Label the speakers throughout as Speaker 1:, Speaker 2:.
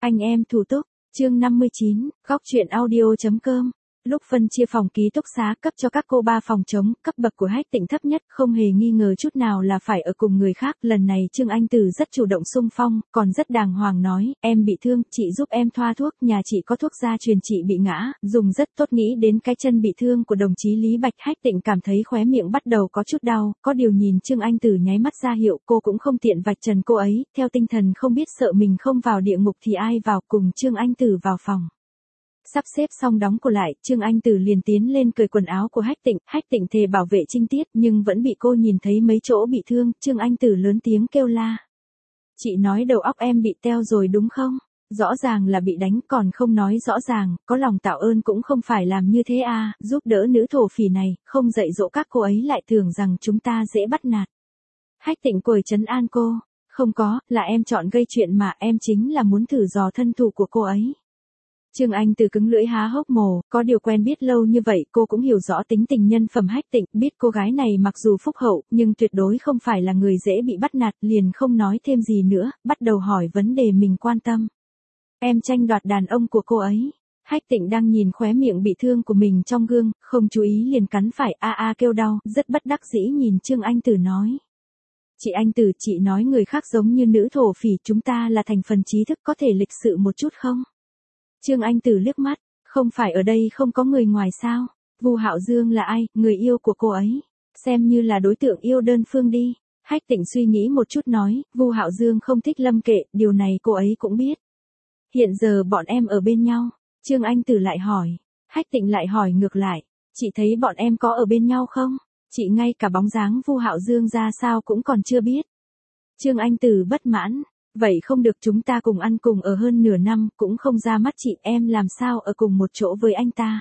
Speaker 1: Anh em thủ túc, chương 59, góc truyện audio.com. Lúc phân chia phòng ký túc xá cấp cho các cô 3 phòng trống, cấp bậc của Hách Tịnh thấp nhất, không hề nghi ngờ chút nào là phải ở cùng người khác. Lần này Trương Anh Từ rất chủ động xung phong, còn rất đàng hoàng nói, em bị thương, chị giúp em thoa thuốc, nhà chị có thuốc gia truyền chị bị ngã, dùng rất tốt. Nghĩ đến cái chân bị thương của đồng chí Lý Bạch, Hách Tịnh cảm thấy khóe miệng bắt đầu có chút đau, có điều nhìn Trương Anh Từ nháy mắt ra hiệu, cô cũng không tiện vạch trần cô ấy, theo tinh thần không biết sợ mình không vào địa ngục thì ai vào, cùng Trương Anh Từ vào phòng. Sắp xếp xong đóng cửa lại, Trương Anh Từ liền tiến lên cởi quần áo của Hách Tịnh thề bảo vệ trinh tiết nhưng vẫn bị cô nhìn thấy mấy chỗ bị thương, Trương Anh Từ lớn tiếng kêu la. Chị nói đầu óc em bị teo rồi đúng không? Rõ ràng là bị đánh còn không nói rõ ràng, có lòng tạ ơn cũng không phải làm như thế à, giúp đỡ nữ thổ phỉ này, không dạy dỗ các cô ấy lại tưởng rằng chúng ta dễ bắt nạt. Hách Tịnh cười trấn an cô, không có, là em chọn gây chuyện mà, em chính là muốn thử dò thân thủ của cô ấy. Trương Anh Từ cứng lưỡi há hốc mồm, có điều quen biết lâu như vậy cô cũng hiểu rõ tính tình nhân phẩm Hách Tịnh, biết cô gái này mặc dù phúc hậu, nhưng tuyệt đối không phải là người dễ bị bắt nạt, liền không nói thêm gì nữa, bắt đầu hỏi vấn đề mình quan tâm. Em tranh đoạt đàn ông của cô ấy. Hách Tịnh đang nhìn khóe miệng bị thương của mình trong gương, không chú ý liền cắn phải a kêu đau, rất bất đắc dĩ nhìn Trương Anh Từ nói. Chị Anh Từ, chị nói người khác giống như nữ thổ phỉ, chúng ta là thành phần trí thức, có thể lịch sự một chút không? Trương Anh Từ liếc mắt, không phải ở đây không có người ngoài sao? Vu Hạo Dương là ai, người yêu của cô ấy? Xem như là đối tượng yêu đơn phương đi. Hách Tịnh suy nghĩ một chút nói, Vu Hạo Dương không thích Lâm Kệ, điều này cô ấy cũng biết. Hiện giờ bọn em ở bên nhau. Trương Anh Từ lại hỏi. Hách Tịnh lại hỏi ngược lại, chị thấy bọn em có ở bên nhau không? Chị ngay cả bóng dáng Vu Hạo Dương ra sao cũng còn chưa biết. Trương Anh Từ bất mãn. Vậy không được, chúng ta cùng ăn cùng ở hơn nửa năm, cũng không ra mắt chị, em làm sao ở cùng một chỗ với anh ta.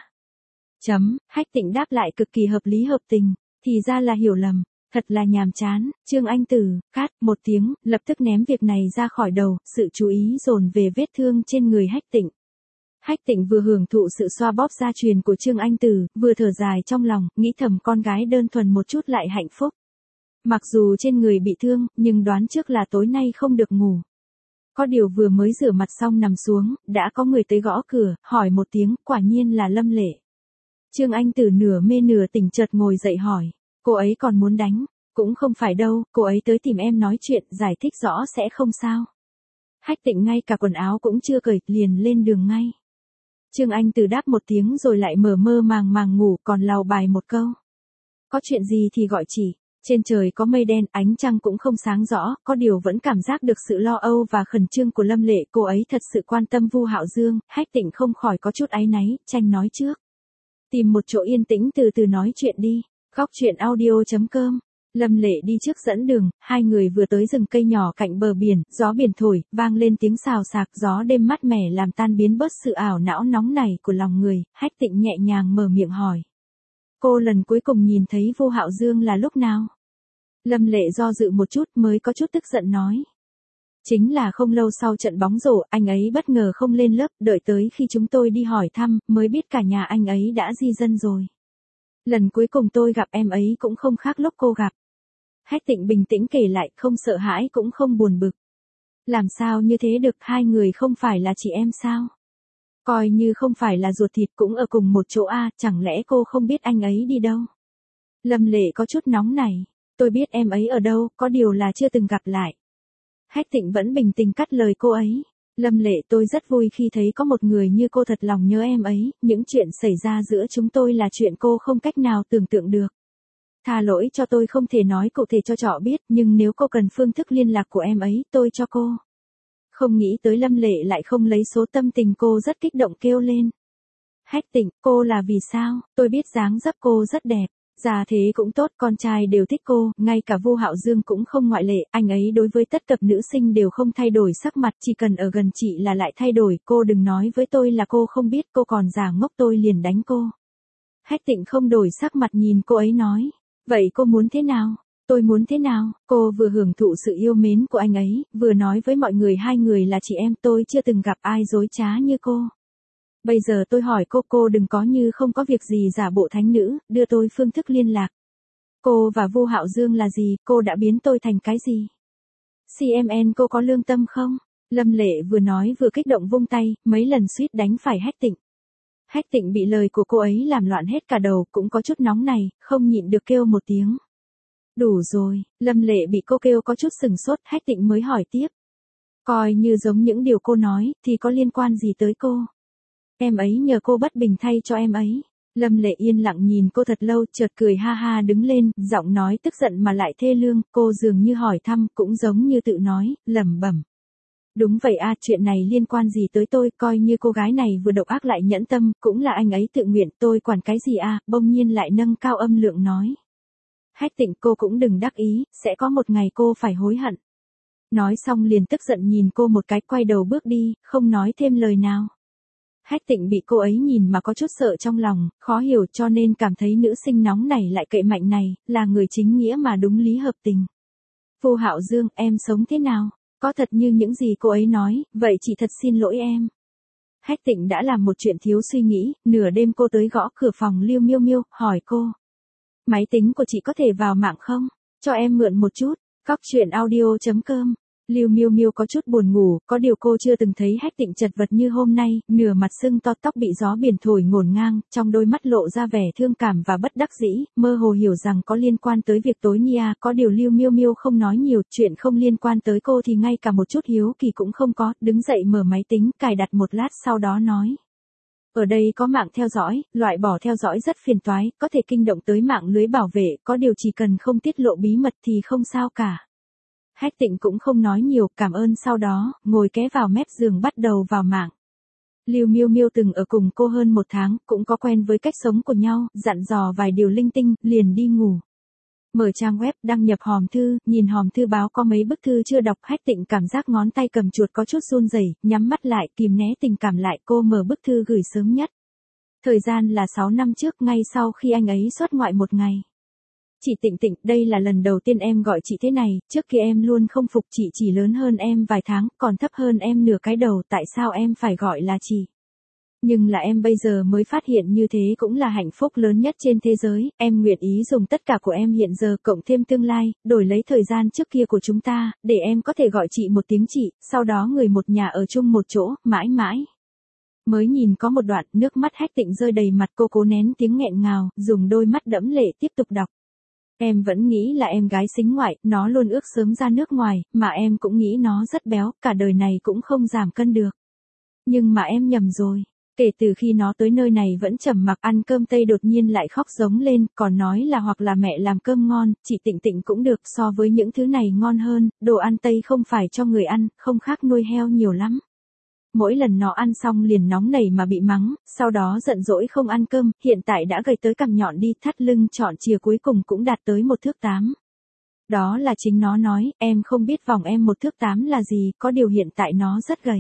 Speaker 1: Hách Tịnh đáp lại cực kỳ hợp lý hợp tình, thì ra là hiểu lầm, thật là nhàm chán. Trương Anh Từ, cát một tiếng, lập tức ném việc này ra khỏi đầu, sự chú ý dồn về vết thương trên người Hách Tịnh. Hách Tịnh vừa hưởng thụ sự xoa bóp gia truyền của Trương Anh Từ, vừa thở dài trong lòng, nghĩ thầm con gái đơn thuần một chút lại hạnh phúc. Mặc dù trên người bị thương, nhưng đoán trước là tối nay không được ngủ. Có điều vừa mới rửa mặt xong nằm xuống, đã có người tới gõ cửa, hỏi một tiếng, quả nhiên là Lâm Lệ. Trương Anh Từ nửa mê nửa tỉnh chợt ngồi dậy hỏi, cô ấy còn muốn đánh, cũng không phải đâu, cô ấy tới tìm em nói chuyện, giải thích rõ sẽ không sao. Hách Tịnh ngay cả quần áo cũng chưa cởi, liền lên đường ngay. Trương Anh Từ đáp một tiếng rồi lại mơ mơ màng ngủ, còn lào bài một câu. Có chuyện gì thì gọi chị. Trên trời có mây đen, ánh trăng cũng không sáng rõ, có điều vẫn cảm giác được sự lo âu và khẩn trương của Lâm Lệ, cô ấy thật sự quan tâm Vu Hạo Dương. Hách Tịnh không khỏi có chút áy náy, tranh nói trước. Tìm một chỗ yên tĩnh từ từ nói chuyện đi. Góc truyện audio.com. Lâm Lệ đi trước dẫn đường, hai người vừa tới rừng cây nhỏ cạnh bờ biển, gió biển thổi, vang lên tiếng xào xạc, gió đêm mát mẻ làm tan biến bớt sự ảo não nóng nảy của lòng người. Hách Tịnh nhẹ nhàng mở miệng hỏi. Cô lần cuối cùng nhìn thấy Vu Hạo Dương là lúc nào? Lâm Lệ do dự một chút mới có chút tức giận nói. Chính là không lâu sau trận bóng rổ, anh ấy bất ngờ không lên lớp, đợi tới khi chúng tôi đi hỏi thăm, mới biết cả nhà anh ấy đã di dân rồi. Lần cuối cùng tôi gặp em ấy cũng không khác lúc cô gặp. Hách Tịnh bình tĩnh kể lại, không sợ hãi cũng không buồn bực. Làm sao như thế được, hai người không phải là chị em sao? Coi như không phải là ruột thịt cũng ở cùng một chỗ a, chẳng lẽ cô không biết anh ấy đi đâu? Lâm Lệ có chút nóng nảy. Tôi biết em ấy ở đâu, có điều là chưa từng gặp lại. Hách Tịnh vẫn bình tĩnh cắt lời cô ấy. Lâm Lệ, tôi rất vui khi thấy có một người như cô thật lòng nhớ em ấy, những chuyện xảy ra giữa chúng tôi là chuyện cô không cách nào tưởng tượng được. Tha lỗi cho tôi không thể nói cụ thể cho trọ biết, nhưng nếu cô cần phương thức liên lạc của em ấy, tôi cho cô. Không nghĩ tới Lâm Lệ lại không lấy số, tâm tình cô rất kích động kêu lên. Hách Tịnh, cô là vì sao? Tôi biết dáng dấp cô rất đẹp. Già thế cũng tốt, con trai đều thích cô, ngay cả Vu Hạo Dương cũng không ngoại lệ, anh ấy đối với tất cập nữ sinh đều không thay đổi sắc mặt, chỉ cần ở gần chị là lại thay đổi, cô đừng nói với tôi là cô không biết, cô còn giả ngốc tôi liền đánh cô. Hách Tịnh không đổi sắc mặt nhìn cô ấy nói, vậy cô muốn thế nào? Tôi muốn thế nào? Cô vừa hưởng thụ sự yêu mến của anh ấy, vừa nói với mọi người hai người là chị em, tôi chưa từng gặp ai dối trá như cô. Bây giờ tôi hỏi cô đừng có như không có việc gì giả bộ thánh nữ, đưa tôi phương thức liên lạc. Cô và Vu Hạo Dương là gì, cô đã biến tôi thành cái gì? CMN cô có lương tâm không? Lâm Lệ vừa nói vừa kích động vung tay, mấy lần suýt đánh phải Hách Tịnh. Hách Tịnh bị lời của cô ấy làm loạn hết cả đầu, cũng có chút nóng này, không nhịn được kêu một tiếng. Đủ rồi, Lâm Lệ bị cô kêu có chút sừng sốt, Hách Tịnh mới hỏi tiếp. Coi như giống những điều cô nói, thì có liên quan gì tới cô? Em ấy nhờ cô bất bình thay cho em ấy. Lâm Lệ yên lặng nhìn cô thật lâu, chợt cười ha ha đứng lên, giọng nói tức giận mà lại thê lương, cô dường như hỏi thăm, cũng giống như tự nói, lẩm bẩm. Đúng vậy a, chuyện này liên quan gì tới tôi, coi như cô gái này vừa độc ác lại nhẫn tâm, cũng là anh ấy tự nguyện, tôi quản cái gì a, bỗng nhiên lại nâng cao âm lượng nói. Hách Tịnh, cô cũng đừng đắc ý, sẽ có một ngày cô phải hối hận. Nói xong liền tức giận nhìn cô một cái, quay đầu bước đi, không nói thêm lời nào. Hách Tịnh bị cô ấy nhìn mà có chút sợ trong lòng, khó hiểu, cho nên cảm thấy nữ sinh nóng này lại cậy mạnh này, là người chính nghĩa mà đúng lý hợp tình. Vô Hạo Dương, em sống thế nào? Có thật như những gì cô ấy nói, vậy chị thật xin lỗi em. Hách Tịnh đã làm một chuyện thiếu suy nghĩ, nửa đêm cô tới gõ cửa phòng Lưu Miêu Miêu, hỏi cô. Máy tính của chị có thể vào mạng không? Cho em mượn một chút. Cóc truyện audio.com. Lưu Miêu Miêu có chút buồn ngủ, có điều cô chưa từng thấy Hách Tịnh chật vật như hôm nay, nửa mặt sưng to, tóc bị gió biển thổi ngổn ngang, trong đôi mắt lộ ra vẻ thương cảm và bất đắc dĩ, mơ hồ hiểu rằng có liên quan tới việc tối Nia, có điều Lưu Miêu Miêu không nói nhiều, chuyện không liên quan tới cô thì ngay cả một chút hiếu kỳ cũng không có, đứng dậy mở máy tính, cài đặt một lát sau đó nói. Ở đây có mạng theo dõi, loại bỏ theo dõi rất phiền toái, có thể kinh động tới mạng lưới bảo vệ, có điều chỉ cần không tiết lộ bí mật thì không sao cả. Hách Tịnh cũng không nói nhiều, cảm ơn sau đó, ngồi ghé vào mép giường bắt đầu vào mạng. Lưu Miêu Miêu từng ở cùng cô hơn 1 tháng, cũng có quen với cách sống của nhau, dặn dò vài điều linh tinh, liền đi ngủ. Mở trang web, đăng nhập hòm thư, nhìn hòm thư báo có mấy bức thư chưa đọc, Hách Tịnh cảm giác ngón tay cầm chuột có chút run rẩy, nhắm mắt lại, kìm né tình cảm lại, cô mở bức thư gửi sớm nhất. Thời gian là 6 năm trước, ngay sau khi anh ấy xuất ngoại một ngày. Chị Tịnh Tịnh, đây là lần đầu tiên em gọi chị thế này, trước kia em luôn không phục chị chỉ lớn hơn em vài tháng, còn thấp hơn em nửa cái đầu, tại sao em phải gọi là chị? Nhưng là em bây giờ mới phát hiện như thế cũng là hạnh phúc lớn nhất trên thế giới, em nguyện ý dùng tất cả của em hiện giờ cộng thêm tương lai, đổi lấy thời gian trước kia của chúng ta, để em có thể gọi chị một tiếng chị, sau đó người một nhà ở chung một chỗ, mãi mãi. Mới nhìn có một đoạn, nước mắt Hách Tịnh rơi đầy mặt, cô cố nén tiếng nghẹn ngào, dùng đôi mắt đẫm lệ tiếp tục đọc. Em vẫn nghĩ là em gái sính ngoại, nó luôn ước sớm ra nước ngoài, mà em cũng nghĩ nó rất béo, cả đời này cũng không giảm cân được. Nhưng mà em nhầm rồi. Kể từ khi nó tới nơi này vẫn trầm mặc ăn cơm Tây đột nhiên lại khóc giống lên, còn nói là hoặc là mẹ làm cơm ngon, chị Tịnh Tịnh cũng được, so với những thứ này ngon hơn, đồ ăn Tây không phải cho người ăn, không khác nuôi heo nhiều lắm. Mỗi lần nó ăn xong liền nóng nảy mà bị mắng, sau đó giận dỗi không ăn cơm, hiện tại đã gầy tới cằm nhọn đi, thắt lưng trọn chìa cuối cùng cũng đạt tới 1 thước 8. Đó là chính nó nói, em không biết vòng em 1 thước 8 là gì, có điều hiện tại nó rất gầy.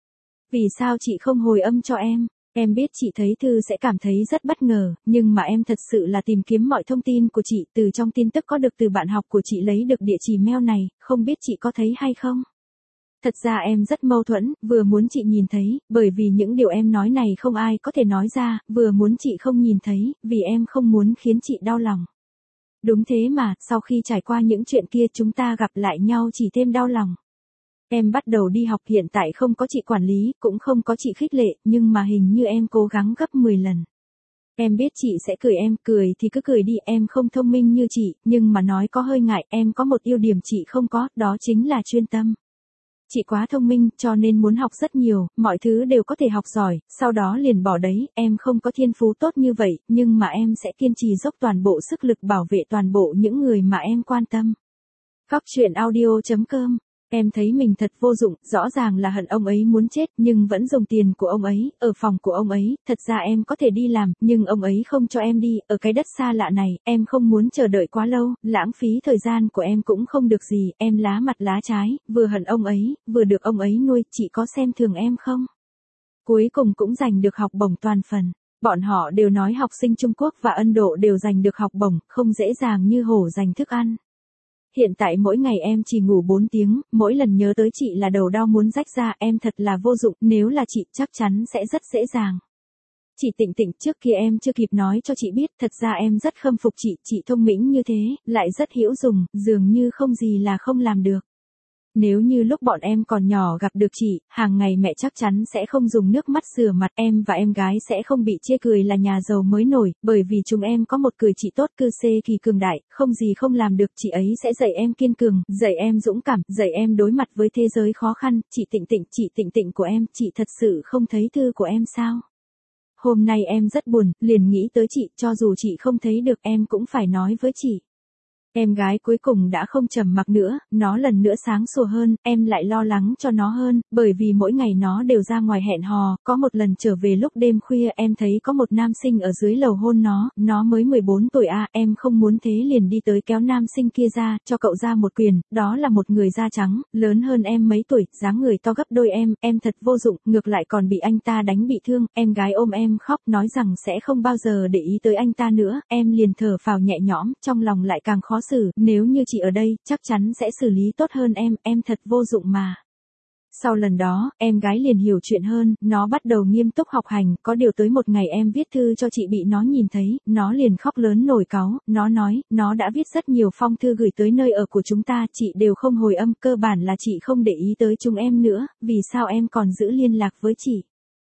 Speaker 1: Vì sao chị không hồi âm cho em? Em biết chị thấy thư sẽ cảm thấy rất bất ngờ, nhưng mà em thật sự là tìm kiếm mọi thông tin của chị, từ trong tin tức có được từ bạn học của chị lấy được địa chỉ mail này, không biết chị có thấy hay không? Thật ra em rất mâu thuẫn, vừa muốn chị nhìn thấy, bởi vì những điều em nói này không ai có thể nói ra, vừa muốn chị không nhìn thấy, vì em không muốn khiến chị đau lòng. Đúng thế mà, sau khi trải qua những chuyện kia chúng ta gặp lại nhau chỉ thêm đau lòng. Em bắt đầu đi học, hiện tại không có chị quản lý, cũng không có chị khích lệ, nhưng mà hình như em cố gắng gấp 10 lần. Em biết chị sẽ cười em, cười thì cứ cười đi, em không thông minh như chị, nhưng mà nói có hơi ngại, em có một ưu điểm chị không có, đó chính là chuyên tâm. Chị quá thông minh, cho nên muốn học rất nhiều, mọi thứ đều có thể học giỏi, sau đó liền bỏ đấy, em không có thiên phú tốt như vậy, nhưng mà em sẽ kiên trì dốc toàn bộ sức lực bảo vệ toàn bộ những người mà em quan tâm. Cóc truyện audio.com. Em thấy mình thật vô dụng, rõ ràng là hận ông ấy muốn chết, nhưng vẫn dùng tiền của ông ấy, ở phòng của ông ấy, thật ra em có thể đi làm, nhưng ông ấy không cho em đi, ở cái đất xa lạ này, em không muốn chờ đợi quá lâu, lãng phí thời gian của em cũng không được gì, em lá mặt lá trái, vừa hận ông ấy, vừa được ông ấy nuôi, chị có xem thường em không? Cuối cùng cũng giành được học bổng toàn phần. Bọn họ đều nói học sinh Trung Quốc và Ấn Độ đều giành được học bổng, không dễ dàng như hổ giành thức ăn. Hiện tại mỗi ngày em chỉ ngủ 4 tiếng, mỗi lần nhớ tới chị là đầu đau muốn rách ra, em thật là vô dụng, nếu là chị chắc chắn sẽ rất dễ dàng. Chị Tịnh Tịnh, trước kia em chưa kịp nói cho chị biết, thật ra em rất khâm phục chị thông minh như thế, lại rất hữu dụng, dường như không gì là không làm được. Nếu như lúc bọn em còn nhỏ gặp được chị, hàng ngày mẹ chắc chắn sẽ không dùng nước mắt rửa mặt, em và em gái sẽ không bị chê cười là nhà giàu mới nổi, bởi vì chúng em có một người chị tốt cư xê kỳ cường đại, không gì không làm được, chị ấy sẽ dạy em kiên cường, dạy em dũng cảm, dạy em đối mặt với thế giới khó khăn, chị Tịnh Tịnh của em, chị thật sự không thấy thư của em sao? Hôm nay em rất buồn, liền nghĩ tới chị, cho dù chị không thấy được em cũng phải nói với chị. Em gái cuối cùng đã không trầm mặc nữa, nó lần nữa sáng sủa hơn, em lại lo lắng cho nó hơn, bởi vì mỗi ngày nó đều ra ngoài hẹn hò, có một lần trở về lúc đêm khuya em thấy có một nam sinh ở dưới lầu hôn nó mới 14 tuổi em không muốn thế liền đi tới kéo nam sinh kia ra, cho cậu ra một quyền, đó là một người da trắng, lớn hơn em mấy tuổi, dáng người to gấp đôi em thật vô dụng, ngược lại còn bị anh ta đánh bị thương, em gái ôm em khóc, nói rằng sẽ không bao giờ để ý tới anh ta nữa, em liền thở phào nhẹ nhõm, trong lòng lại càng khó xử, nếu như chị ở đây, chắc chắn sẽ xử lý tốt hơn em thật vô dụng mà. Sau lần đó, em gái liền hiểu chuyện hơn, nó bắt đầu nghiêm túc học hành, có điều tới một ngày em viết thư cho chị bị nó nhìn thấy, nó liền khóc lớn nổi cáu, nó nói, nó đã viết rất nhiều phong thư gửi tới nơi ở của chúng ta, chị đều không hồi âm, cơ bản là chị không để ý tới chúng em nữa, vì sao em còn giữ liên lạc với chị?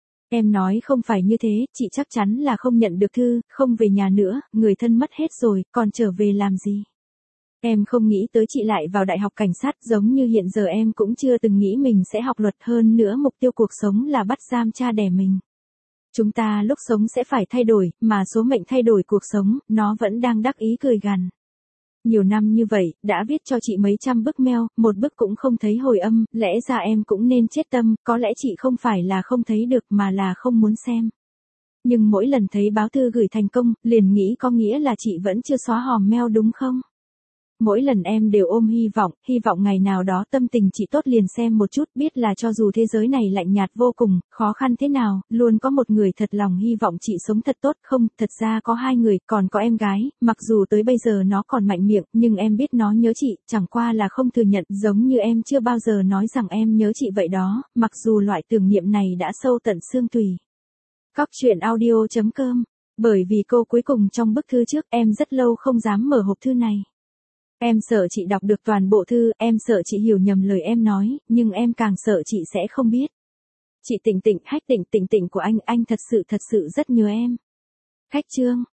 Speaker 1: Em nói không phải như thế, chị chắc chắn là không nhận được thư, không về nhà nữa, người thân mất hết rồi, còn trở về làm gì? Em không nghĩ tới chị lại vào đại học cảnh sát, giống như hiện giờ em cũng chưa từng nghĩ mình sẽ học luật, hơn nữa mục tiêu cuộc sống là bắt giam cha đẻ mình. Chúng ta lúc sống sẽ phải thay đổi, mà số mệnh thay đổi cuộc sống, nó vẫn đang đắc ý cười gằn. Nhiều năm như vậy, đã viết cho chị mấy trăm bức mail, một bức cũng không thấy hồi âm, lẽ ra em cũng nên chết tâm, có lẽ chị không phải là không thấy được mà là không muốn xem. Nhưng mỗi lần thấy báo thư gửi thành công, liền nghĩ có nghĩa là chị vẫn chưa xóa hòm mail đúng không? Mỗi lần em đều ôm hy vọng ngày nào đó tâm tình chị tốt liền xem một chút, biết là cho dù thế giới này lạnh nhạt vô cùng, khó khăn thế nào, luôn có một người thật lòng hy vọng chị sống thật tốt, không, thật ra có hai người, còn có em gái, mặc dù tới bây giờ nó còn mạnh miệng, nhưng em biết nó nhớ chị, chẳng qua là không thừa nhận, giống như em chưa bao giờ nói rằng em nhớ chị vậy đó, mặc dù loại tưởng niệm này đã sâu tận xương tùy. Cóc truyện audio.com. Bởi vì câu cuối cùng trong bức thư trước, em rất lâu không dám mở hộp thư này. Em sợ chị đọc được toàn bộ thư, em sợ chị hiểu nhầm lời em nói, nhưng em càng sợ chị sẽ không biết. Chị Tịnh Tịnh, Hách Tịnh Tịnh của anh thật sự rất nhớ em. Khách chương.